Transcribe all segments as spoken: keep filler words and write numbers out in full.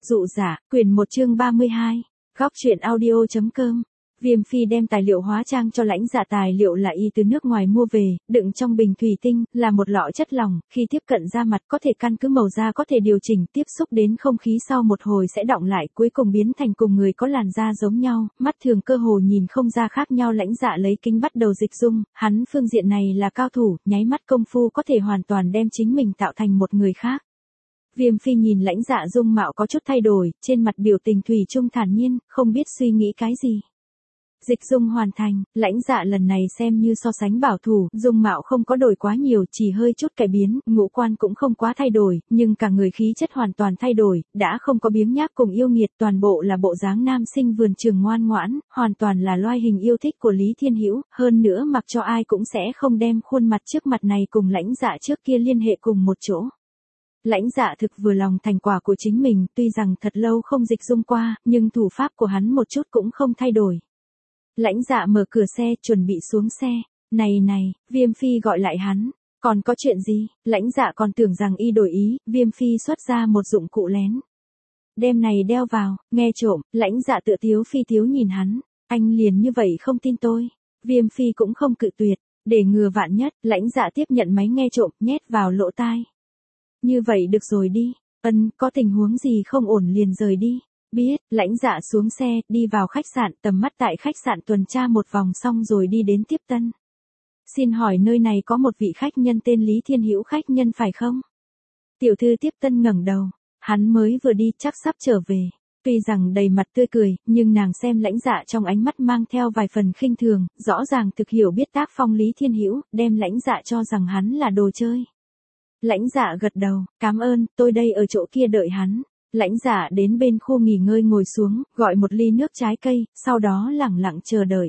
Dụ giả, quyển một chương ba mươi hai, góc truyện audio.com. Viêm Phi đem tài liệu hóa trang cho Lãnh Dạ, tài liệu là y từ nước ngoài mua về, đựng trong bình thủy tinh, là một lọ chất lỏng, khi tiếp cận da mặt có thể căn cứ màu da có thể điều chỉnh, tiếp xúc đến không khí sau một hồi sẽ đọng lại, cuối cùng biến thành cùng người có làn da giống nhau, mắt thường cơ hồ nhìn không ra khác nhau. Lãnh Dạ lấy kính bắt đầu dịch dung, hắn phương diện này là cao thủ, nháy mắt công phu có thể hoàn toàn đem chính mình tạo thành một người khác. Viêm Phi nhìn Lãnh Dạ dung mạo có chút thay đổi, trên mặt biểu tình thủy chung thản nhiên, không biết suy nghĩ cái gì. Dịch dung hoàn thành, Lãnh Dạ lần này xem như so sánh bảo thủ, dung mạo không có đổi quá nhiều, chỉ hơi chút cải biến, ngũ quan cũng không quá thay đổi, nhưng cả người khí chất hoàn toàn thay đổi, đã không có biếng nhác cùng yêu nghiệt, toàn bộ là bộ dáng nam sinh vườn trường ngoan ngoãn, hoàn toàn là loài hình yêu thích của Lý Thiên Hữu, hơn nữa mặc cho ai cũng sẽ không đem khuôn mặt trước mặt này cùng Lãnh Dạ trước kia liên hệ cùng một chỗ. Lãnh Dạ thực vừa lòng thành quả của chính mình, tuy rằng thật lâu không dịch dung qua, nhưng thủ pháp của hắn một chút cũng không thay đổi. Lãnh Dạ mở cửa xe, chuẩn bị xuống xe. Này này, Viêm Phi gọi lại hắn. Còn có chuyện gì? Lãnh Dạ còn tưởng rằng y đổi ý, Viêm Phi xuất ra một dụng cụ lén. Đem này đeo vào, nghe trộm, Lãnh Dạ tựa thiếu phi thiếu nhìn hắn. Anh liền như vậy không tin tôi. Viêm Phi cũng không cự tuyệt. Để ngừa vạn nhất, Lãnh Dạ tiếp nhận máy nghe trộm, nhét vào lỗ tai. Như vậy được rồi đi. Ân, có tình huống gì không ổn liền rời đi. Biết, Lãnh Dạ xuống xe, đi vào khách sạn, tầm mắt tại khách sạn tuần tra một vòng xong rồi đi đến tiếp tân. Xin hỏi nơi này có một vị khách nhân tên Lý Thiên Hữu khách nhân phải không? Tiểu thư tiếp tân ngẩng đầu, hắn mới vừa đi chắc sắp trở về. Tuy rằng đầy mặt tươi cười, nhưng nàng xem Lãnh Dạ trong ánh mắt mang theo vài phần khinh thường, rõ ràng thực hiểu biết tác phong Lý Thiên Hữu, đem Lãnh Dạ cho rằng hắn là đồ chơi. Lãnh Dạ gật đầu, cảm ơn, tôi đây ở chỗ kia đợi hắn. Lãnh Dạ đến bên khu nghỉ ngơi ngồi xuống, gọi một ly nước trái cây, sau đó lẳng lặng chờ đợi.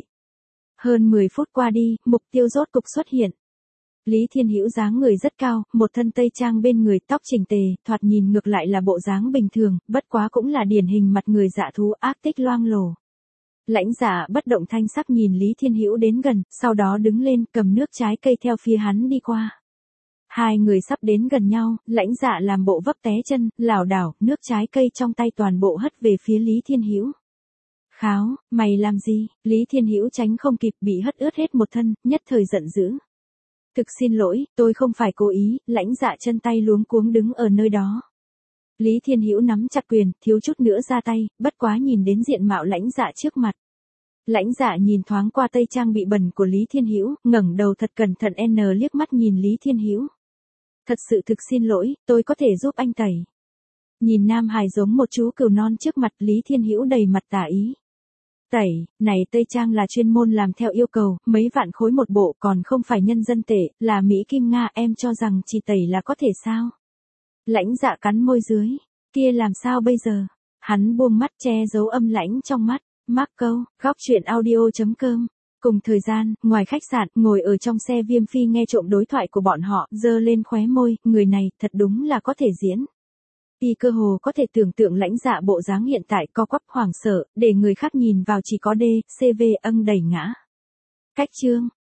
Hơn mười phút qua đi, mục tiêu rốt cục xuất hiện. Lý Thiên Hữu dáng người rất cao, một thân tây trang bên người, tóc chỉnh tề, thoạt nhìn ngược lại là bộ dáng bình thường, bất quá cũng là điển hình mặt người dạ thú ác tích loang lổ. Lãnh Dạ bất động thanh sắc nhìn Lý Thiên Hữu đến gần, sau đó đứng lên, cầm nước trái cây theo phía hắn đi qua. Hai người sắp đến gần nhau, Lãnh Dạ làm bộ vấp té chân, lảo đảo, nước trái cây trong tay toàn bộ hất về phía Lý Thiên Hữu. Kháo, mày làm gì? Lý Thiên Hữu tránh không kịp, bị hất ướt hết một thân, nhất thời giận dữ. Thực xin lỗi, tôi không phải cố ý. Lãnh Dạ chân tay luống cuống đứng ở nơi đó. Lý Thiên Hữu nắm chặt quyền, thiếu chút nữa ra tay, bất quá nhìn đến diện mạo Lãnh Dạ trước mặt. Lãnh Dạ nhìn thoáng qua tây trang bị bẩn của Lý Thiên Hữu, ngẩng đầu thật cẩn thận n liếc mắt nhìn Lý Thiên Hữu. Thật sự thực xin lỗi, tôi có thể giúp anh tẩy. Nhìn nam hài giống một chú cừu non trước mặt, Lý Thiên Hữu đầy mặt tà ý. Tẩy, này tây trang là chuyên môn làm theo yêu cầu, mấy vạn khối một bộ, còn không phải nhân dân tệ, là Mỹ Kim Nga, em cho rằng chỉ tẩy là có thể sao? Lãnh Dạ cắn môi dưới, kia làm sao bây giờ? Hắn buông mắt che giấu âm lãnh trong mắt. Mác câu, góc truyện audio.com. Cùng thời gian, ngoài khách sạn, ngồi ở trong xe Viêm Phi nghe trộm đối thoại của bọn họ, giơ lên khóe môi, người này, thật đúng là có thể diễn. Y cơ hồ có thể tưởng tượng Lãnh Dạ bộ dáng hiện tại co quắp hoảng sợ, để người khác nhìn vào chỉ có D, C V âng đẩy ngã. Cách chương,